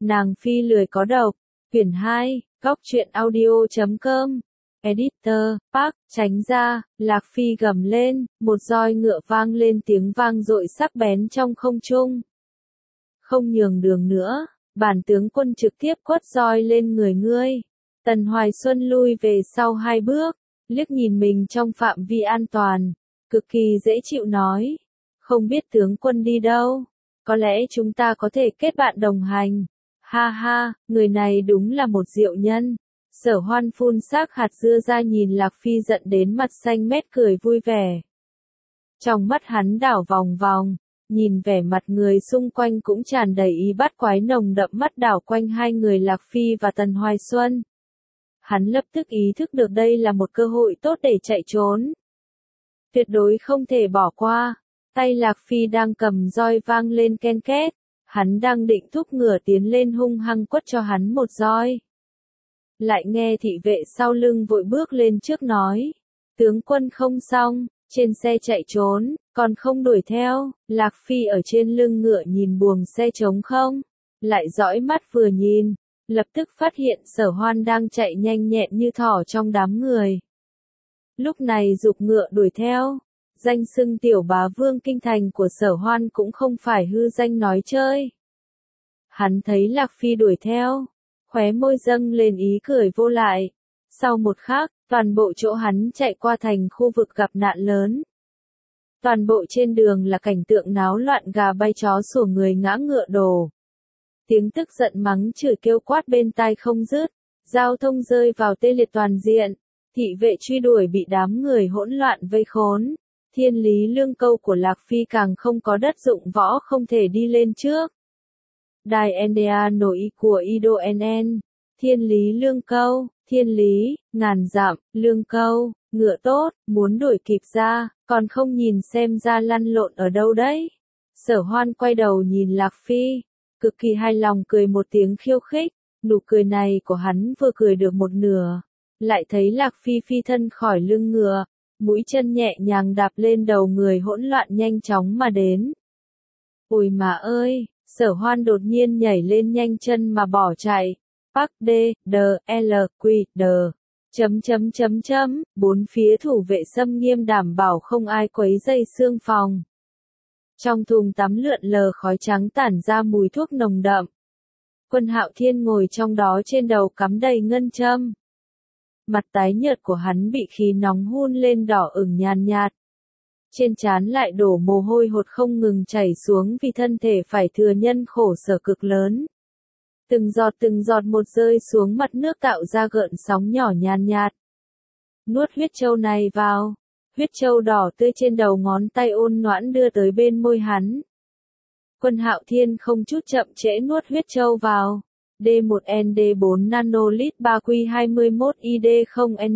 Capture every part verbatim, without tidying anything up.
Nàng phi lười có độc. Quyển hai, góc truyện audio chấm com. Editor, Park, tránh ra, Lạc Phi gầm lên, một roi ngựa vang lên tiếng vang dội sắc bén trong không trung. Không nhường đường nữa, bản tướng quân trực tiếp quất roi lên người ngươi. Tần Hoài Xuân lui về sau hai bước, liếc nhìn mình trong phạm vi an toàn, cực kỳ dễ chịu nói. Không biết tướng quân đi đâu, có lẽ chúng ta có thể kết bạn đồng hành. Ha ha, người này đúng là một diệu nhân. Sở Hoan phun xác hạt dưa ra nhìn Lạc Phi giận đến mặt xanh mét cười vui vẻ. Trong mắt hắn đảo vòng vòng, nhìn vẻ mặt người xung quanh cũng tràn đầy ý bắt quái nồng đậm mắt đảo quanh hai người Lạc Phi và Tần Hoài Xuân. Hắn lập tức ý thức được đây là một cơ hội tốt để chạy trốn. Tuyệt đối không thể bỏ qua. Tay Lạc Phi đang cầm roi vang lên ken két. Hắn đang định thúc ngựa tiến lên hung hăng quất cho hắn một roi. Lại nghe thị vệ sau lưng vội bước lên trước nói. Tướng quân không xong, trên xe chạy trốn, còn không đuổi theo. Lạc Phi ở trên lưng ngựa nhìn buồng xe trống không. Lại dõi mắt vừa nhìn, lập tức phát hiện Sở Hoan đang chạy nhanh nhẹn như thỏ trong đám người. Lúc này giục ngựa đuổi theo. Danh xưng tiểu bá vương kinh thành của Sở Hoan cũng không phải hư danh nói chơi. Hắn thấy Lạc Phi đuổi theo, khóe môi dâng lên ý cười vô lại. Sau một khắc, toàn bộ chỗ hắn chạy qua thành khu vực gặp nạn lớn. Toàn bộ trên đường là cảnh tượng náo loạn gà bay chó sủa người ngã ngựa đổ. Tiếng tức giận mắng chửi kêu quát bên tai không dứt, giao thông rơi vào tê liệt toàn diện, thị vệ truy đuổi bị đám người hỗn loạn vây khốn. Thiên lý lương câu của Lạc Phi càng không có đất dụng võ không thể đi lên trước. Đài en đê a nổi của Ido en en, thiên lý lương câu, thiên lý, ngàn dặm, lương câu, ngựa tốt, muốn đuổi kịp ra, còn không nhìn xem ra lăn lộn ở đâu đấy. Sở Hoan quay đầu nhìn Lạc Phi, cực kỳ hài lòng cười một tiếng khiêu khích, nụ cười này của hắn vừa cười được một nửa, lại thấy Lạc Phi phi thân khỏi lưng ngựa. Mũi chân nhẹ nhàng đạp lên đầu người hỗn loạn nhanh chóng mà đến. Ôi mà ơi, Sở Hoan đột nhiên nhảy lên nhanh chân mà bỏ chạy. Park D, D, L, Q, D. Chấm chấm chấm chấm, bốn phía thủ vệ xâm nghiêm đảm bảo không ai quấy rầy xương phòng. Trong thùng tắm lượn lờ khói trắng tản ra mùi thuốc nồng đậm. Quân Hạo Thiên ngồi trong đó trên đầu cắm đầy ngân châm. Mặt tái nhợt của hắn bị khí nóng hun lên đỏ ửng nhàn nhạt. Trên trán lại đổ mồ hôi hột không ngừng chảy xuống vì thân thể phải thừa nhân khổ sở cực lớn. Từng giọt từng giọt một rơi xuống mặt nước tạo ra gợn sóng nhỏ nhàn nhạt. Nuốt huyết châu này vào. Huyết châu đỏ tươi trên đầu ngón tay ôn noãn đưa tới bên môi hắn. Quân Hạo Thiên không chút chậm trễ nuốt huyết châu vào. D một N D bốn nanolit ba Q hai mốt I D không N.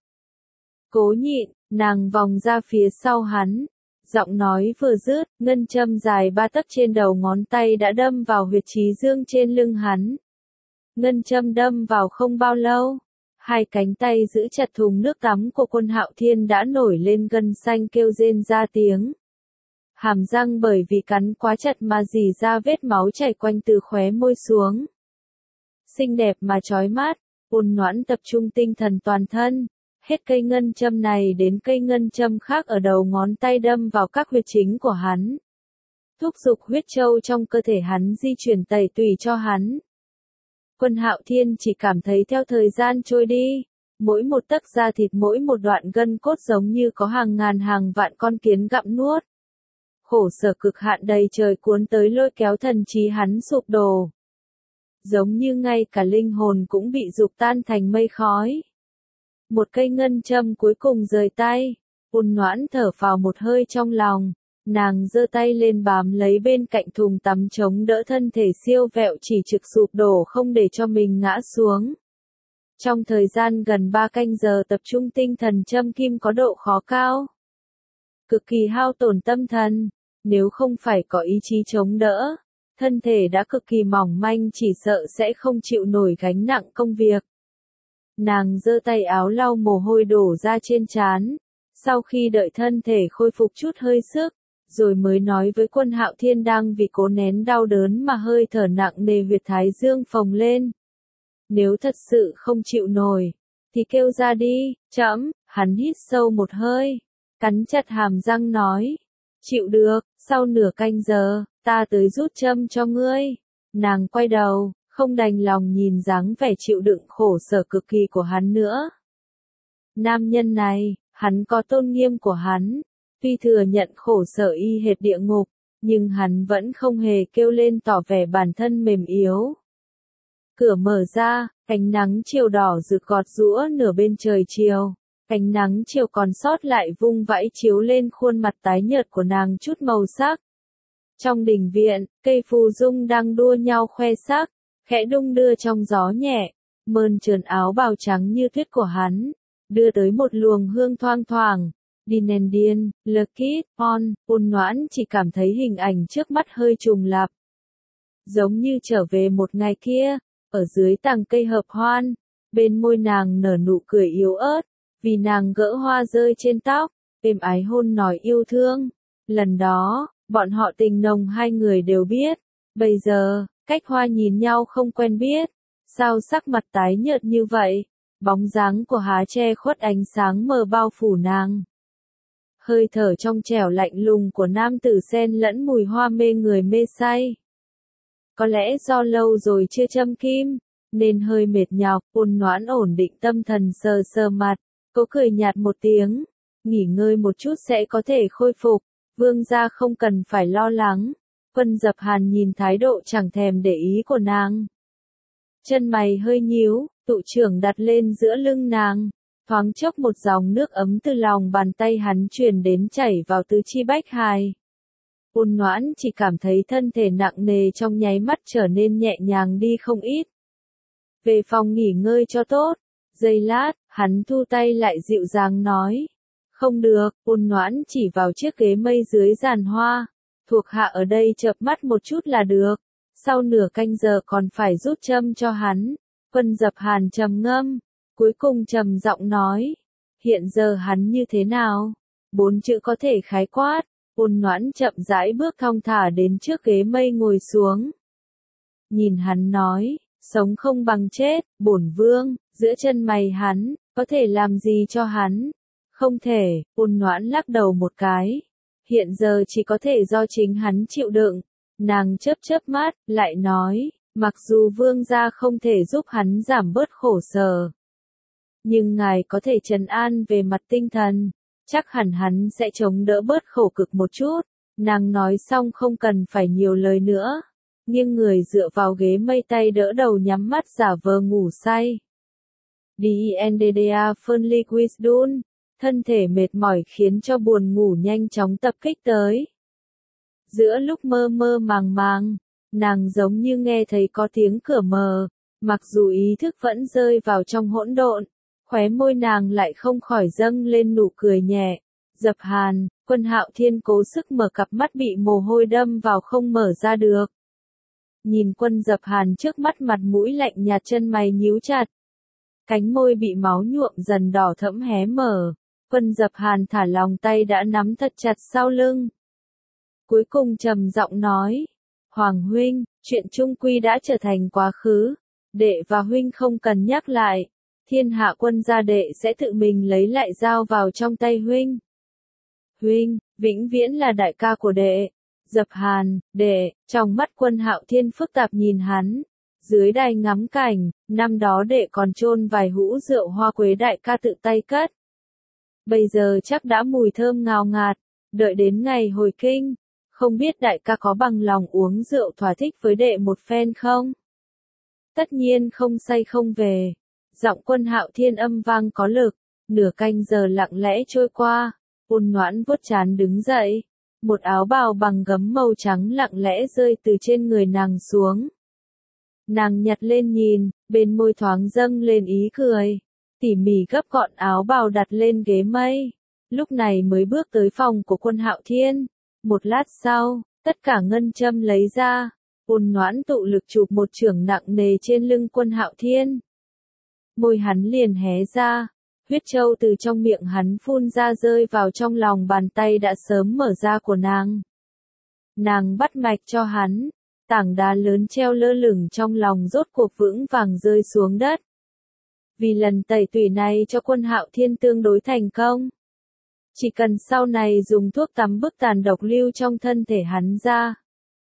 Cố nhịn, nàng vòng ra phía sau hắn. Giọng nói vừa dứt, ngân châm dài ba tấc trên đầu ngón tay đã đâm vào huyệt chí dương trên lưng hắn. Ngân châm đâm vào không bao lâu. Hai cánh tay giữ chặt thùng nước tắm của Quân Hạo Thiên đã nổi lên gân xanh kêu rên ra tiếng. Hàm răng bởi vì cắn quá chặt mà rỉ ra vết máu chảy quanh từ khóe môi xuống. Xinh đẹp mà chói mắt, ôn noãn tập trung tinh thần toàn thân, hết cây ngân châm này đến cây ngân châm khác ở đầu ngón tay đâm vào các huyệt chính của hắn. Thúc giục huyết châu trong cơ thể hắn di chuyển tẩy tùy cho hắn. Quân Hạo Thiên chỉ cảm thấy theo thời gian trôi đi, mỗi một tấc da thịt mỗi một đoạn gân cốt giống như có hàng ngàn hàng vạn con kiến gặm nuốt. Khổ sở cực hạn đầy trời cuốn tới lôi kéo thần trí hắn sụp đổ. Giống như ngay cả linh hồn cũng bị dục tan thành mây khói. Một cây ngân châm cuối cùng rời tay, ôn noãn thở phào một hơi trong lòng, nàng giơ tay lên bám lấy bên cạnh thùng tắm chống đỡ thân thể siêu vẹo chỉ trực sụp đổ không để cho mình ngã xuống. Trong thời gian gần ba canh giờ tập trung tinh thần châm kim có độ khó cao, cực kỳ hao tổn tâm thần, nếu không phải có ý chí chống đỡ, thân thể đã cực kỳ mỏng manh chỉ sợ sẽ không chịu nổi gánh nặng công việc. Nàng giơ tay áo lau mồ hôi đổ ra trên trán, sau khi đợi thân thể khôi phục chút hơi sức, rồi mới nói với Quân Hạo Thiên đang vì cố nén đau đớn mà hơi thở nặng nề huyệt thái dương phồng lên. Nếu thật sự không chịu nổi, thì kêu ra đi, trẫm. Hắn hít sâu một hơi, cắn chặt hàm răng nói, chịu được, sau nửa canh giờ, ta tới rút châm cho ngươi. Nàng quay đầu, không đành lòng nhìn dáng vẻ chịu đựng khổ sở cực kỳ của hắn nữa. Nam nhân này, hắn có tôn nghiêm của hắn, tuy thừa nhận khổ sở y hệt địa ngục, nhưng hắn vẫn không hề kêu lên tỏ vẻ bản thân mềm yếu. Cửa mở ra, ánh nắng chiều đỏ rực gọt giũa nửa bên trời chiều. Ánh nắng chiều còn sót lại vung vãi chiếu lên khuôn mặt tái nhợt của nàng chút màu sắc. Trong đình viện, cây phù dung đang đua nhau khoe sắc, khẽ đung đưa trong gió nhẹ, mơn trớn áo bào trắng như tuyết của hắn, đưa tới một luồng hương thoang thoảng. Dinendian, Lekit, On, Ôn Noãn chỉ cảm thấy hình ảnh trước mắt hơi trùng lặp. Giống như trở về một ngày kia, ở dưới tàng cây hợp hoan, bên môi nàng nở nụ cười yếu ớt, vì nàng gỡ hoa rơi trên tóc, êm ái hôn nói yêu thương. Lần đó, bọn họ tình nồng hai người đều biết, bây giờ, cách hoa nhìn nhau không quen biết, sao sắc mặt tái nhợt như vậy, bóng dáng của há che khuất ánh sáng mờ bao phủ nàng. Hơi thở trong trẻo lạnh lùng của nam tử xen lẫn mùi hoa mê người mê say. Có lẽ do lâu rồi chưa châm kim, nên hơi mệt nhọc. Ôn Noãn ổn định tâm thần sờ sờ mặt, cố cười nhạt một tiếng, nghỉ ngơi một chút sẽ có thể khôi phục, vương gia không cần phải lo lắng. Quân Dập Hàn nhìn thái độ chẳng thèm để ý của nàng, chân mày hơi nhíu, tụ trưởng đặt lên giữa lưng nàng, thoáng chốc một dòng nước ấm từ lòng bàn tay hắn truyền đến chảy vào tứ chi bách hài. Ôn Noãn chỉ cảm thấy thân thể nặng nề trong nháy mắt trở nên nhẹ nhàng đi không ít. Về phòng nghỉ ngơi cho tốt. Giây lát, hắn thu tay lại dịu dàng nói. Không được. Ôn Noãn chỉ vào chiếc ghế mây dưới giàn hoa. Thuộc hạ ở đây chợp mắt một chút là được. Sau nửa canh giờ còn phải rút châm cho hắn. Quân Dập Hàn trầm ngâm, cuối cùng trầm giọng nói. Hiện giờ hắn như thế nào? Bốn chữ có thể khái quát. Ôn Noãn chậm rãi bước thong thả đến trước ghế mây ngồi xuống. Nhìn hắn nói, sống không bằng chết, bổn vương. Giữa chân mày hắn, có thể làm gì cho hắn? Không thể. Ôn Noãn lắc đầu một cái. Hiện giờ chỉ có thể do chính hắn chịu đựng. Nàng chớp chớp mắt, lại nói, mặc dù vương gia không thể giúp hắn giảm bớt khổ sở, nhưng ngài có thể trấn an về mặt tinh thần, chắc hẳn hắn sẽ chống đỡ bớt khổ cực một chút. Nàng nói xong không cần phải nhiều lời nữa, nghiêng người dựa vào ghế mây, tay đỡ đầu nhắm mắt giả vờ ngủ say. Dendda Fernley Wisdun, thân thể mệt mỏi khiến cho buồn ngủ nhanh chóng tập kích tới. Giữa lúc mơ mơ màng màng, nàng giống như nghe thấy có tiếng cửa mở, mặc dù ý thức vẫn rơi vào trong hỗn độn, khóe môi nàng lại không khỏi dâng lên nụ cười nhẹ. Dập Hàn, Quân Hạo Thiên cố sức mở cặp mắt bị mồ hôi đâm vào không mở ra được. Nhìn Quân Dập Hàn trước mắt, mặt mũi lạnh nhạt, chân mày nhíu chặt. Cánh môi bị máu nhuộm dần đỏ thẫm hé mở. Quân Dập Hàn thả lòng tay đã nắm thật chặt sau lưng. Cuối cùng trầm giọng nói, Hoàng huynh, chuyện chung quy đã trở thành quá khứ, đệ và huynh không cần nhắc lại, thiên hạ quân gia đệ sẽ tự mình lấy lại dao vào trong tay huynh. Huynh, vĩnh viễn là đại ca của đệ. Dập Hàn, đệ. Trong mắt Quân Hạo Thiên phức tạp nhìn hắn, dưới đài ngắm cảnh, năm đó đệ còn chôn vài hũ rượu hoa quế đại ca tự tay cất. Bây giờ chắc đã mùi thơm ngào ngạt, đợi đến ngày hồi kinh. Không biết đại ca có bằng lòng uống rượu thỏa thích với đệ một phen không? Tất nhiên không say không về. Giọng Quân Hạo Thiên âm vang có lực. Nửa canh giờ lặng lẽ trôi qua. Ôn Noãn vuốt trán đứng dậy. Một áo bào bằng gấm màu trắng lặng lẽ rơi từ trên người nàng xuống. Nàng nhặt lên nhìn, bên môi thoáng dâng lên ý cười. Tỉ mỉ gấp gọn áo bào đặt lên ghế mây. Lúc này mới bước tới phòng của Quân Hạo Thiên. Một lát sau, tất cả ngân châm lấy ra. Ôn Noãn tụ lực chụp một chưởng nặng nề trên lưng Quân Hạo Thiên. Môi hắn liền hé ra. Huyết châu từ trong miệng hắn phun ra rơi vào trong lòng bàn tay đã sớm mở ra của nàng. Nàng bắt mạch cho hắn, tảng đá lớn treo lơ lửng trong lòng rốt cuộc vững vàng rơi xuống đất. Vì lần tẩy tủy này cho Quân Hạo Thiên tương đối thành công. Chỉ cần sau này dùng thuốc tắm bức tàn độc lưu trong thân thể hắn ra.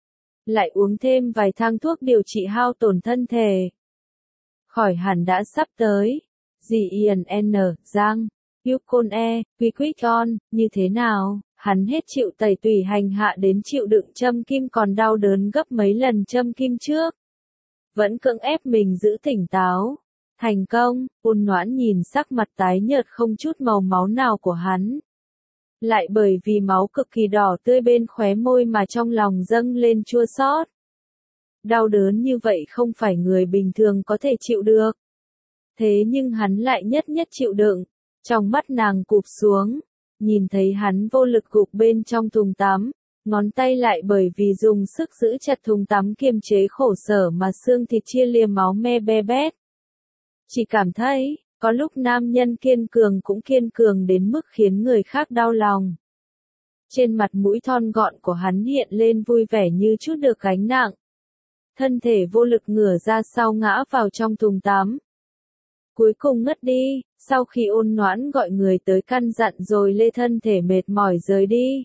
Lại uống thêm vài thang thuốc điều trị hao tổn thân thể. Khỏi hẳn đã sắp tới. Dì Ian N. Giang, Yukon E, Quickon, như thế nào? Hắn hết chịu tẩy tủy hành hạ đến chịu đựng châm kim còn đau đớn gấp mấy lần châm kim trước. Vẫn cưỡng ép mình giữ tỉnh táo. Thành công, Ôn Noãn nhìn sắc mặt tái nhợt không chút màu máu nào của hắn. Lại bởi vì máu cực kỳ đỏ tươi bên khóe môi mà trong lòng dâng lên chua xót. Đau đớn như vậy không phải người bình thường có thể chịu được. Thế nhưng hắn lại nhất nhất chịu đựng. Trong mắt nàng cụp xuống, nhìn thấy hắn vô lực gục bên trong thùng tắm, ngón tay lại bởi vì dùng sức giữ chặt thùng tắm kiềm chế khổ sở mà xương thịt chia lìa máu me be bét. Chỉ cảm thấy, có lúc nam nhân kiên cường cũng kiên cường đến mức khiến người khác đau lòng. Trên mặt mũi thon gọn của hắn hiện lên vui vẻ như chút được gánh nặng. Thân thể vô lực ngửa ra sau ngã vào trong thùng tắm. Cuối cùng ngất đi, sau khi Ôn Noãn gọi người tới căn dặn rồi lê thân thể mệt mỏi rời đi.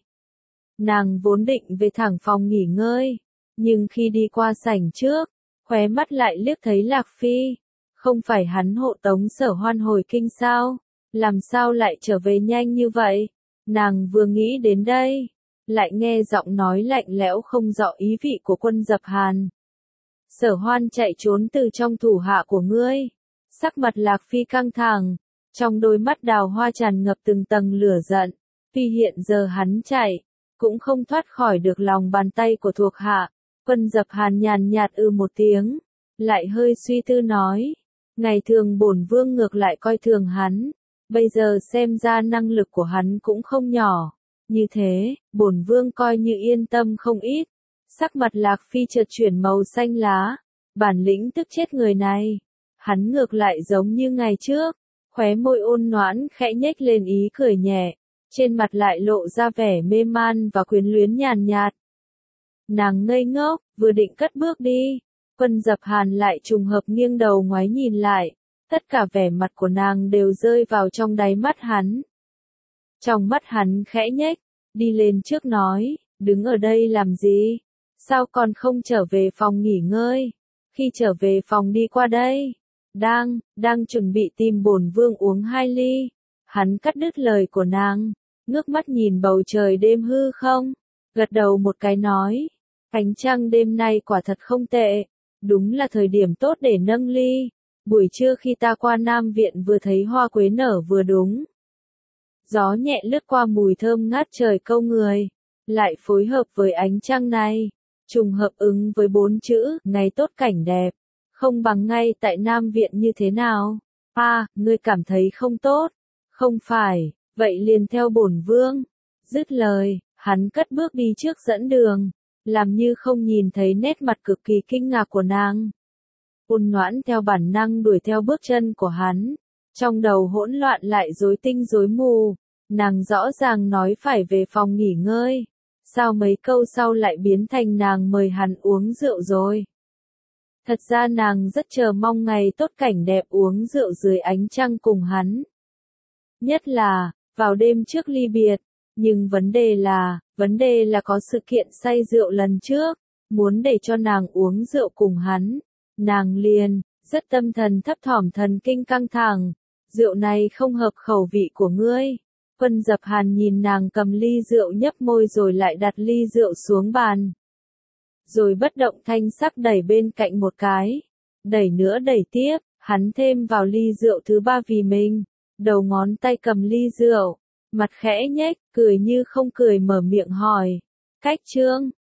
Nàng vốn định về thẳng phòng nghỉ ngơi, nhưng khi đi qua sảnh trước, khóe mắt lại liếc thấy Lạc Phi. Không phải hắn hộ tống Sở Hoan hồi kinh sao? Làm sao lại trở về nhanh như vậy? Nàng vừa nghĩ đến đây, lại nghe giọng nói lạnh lẽo không rõ ý vị của Quân Dập Hàn. Sở Hoan chạy trốn từ trong thủ hạ của ngươi. Sắc mặt Lạc Phi căng thẳng, trong đôi mắt đào hoa tràn ngập từng tầng lửa giận. Vì hiện giờ hắn chạy, cũng không thoát khỏi được lòng bàn tay của thuộc hạ. Quân Dập Hàn nhàn nhạt ư một tiếng, lại hơi suy tư nói. Ngày thường bổn vương ngược lại coi thường hắn, bây giờ xem ra năng lực của hắn cũng không nhỏ. Như thế, bổn vương coi như yên tâm không ít. Sắc mặt Lạc Phi chợt chuyển màu xanh lá, bản lĩnh tức chết người này. Hắn ngược lại giống như ngày trước, khóe môi Ôn Noãn khẽ nhếch lên ý cười nhẹ, trên mặt lại lộ ra vẻ mê man và quyến luyến nhàn nhạt. Nàng ngây ngốc, vừa định cất bước đi. Quân Dập Hàn lại trùng hợp nghiêng đầu ngoái nhìn lại, tất cả vẻ mặt của nàng đều rơi vào trong đáy mắt hắn. Trong mắt hắn khẽ nhếch, đi lên trước nói, đứng ở đây làm gì? Sao còn không trở về phòng nghỉ ngơi? Khi trở về phòng đi qua đây. Đang, đang chuẩn bị tìm bổn vương uống hai ly. Hắn cắt đứt lời của nàng, ngước mắt nhìn bầu trời đêm hư không, gật đầu một cái nói, ánh trăng đêm nay quả thật không tệ. Đúng là thời điểm tốt để nâng ly. Buổi trưa khi ta qua Nam Viện vừa thấy hoa quế nở vừa đúng. Gió nhẹ lướt qua mùi thơm ngát trời câu người. Lại phối hợp với ánh trăng này. Trùng hợp ứng với bốn chữ, ngày tốt cảnh đẹp. Không bằng ngay tại Nam Viện như thế nào? À, ngươi cảm thấy không tốt. Không phải, vậy liền theo bổn vương. Dứt lời, hắn cất bước đi trước dẫn đường. Làm như không nhìn thấy nét mặt cực kỳ kinh ngạc của nàng. Ôn Noãn theo bản năng đuổi theo bước chân của hắn. Trong đầu hỗn loạn lại rối tinh rối mù. Nàng rõ ràng nói phải về phòng nghỉ ngơi. Sao mấy câu sau lại biến thành nàng mời hắn uống rượu rồi? Thật ra nàng rất chờ mong ngày tốt cảnh đẹp uống rượu dưới ánh trăng cùng hắn. Nhất là, vào đêm trước ly biệt. Nhưng vấn đề là, vấn đề là có sự kiện say rượu lần trước, muốn để cho nàng uống rượu cùng hắn. Nàng liền, rất tâm thần thấp thỏm thần kinh căng thẳng. Rượu này không hợp khẩu vị của ngươi. Quân Dập Hàn nhìn nàng cầm ly rượu nhấp môi rồi lại đặt ly rượu xuống bàn. Rồi bất động thanh sắc đẩy bên cạnh một cái. Đẩy nữa đẩy tiếp, hắn thêm vào ly rượu thứ ba vì mình. Đầu ngón tay cầm ly rượu. Mặt khẽ nhếch, cười như không cười mở miệng hỏi. Cách trương,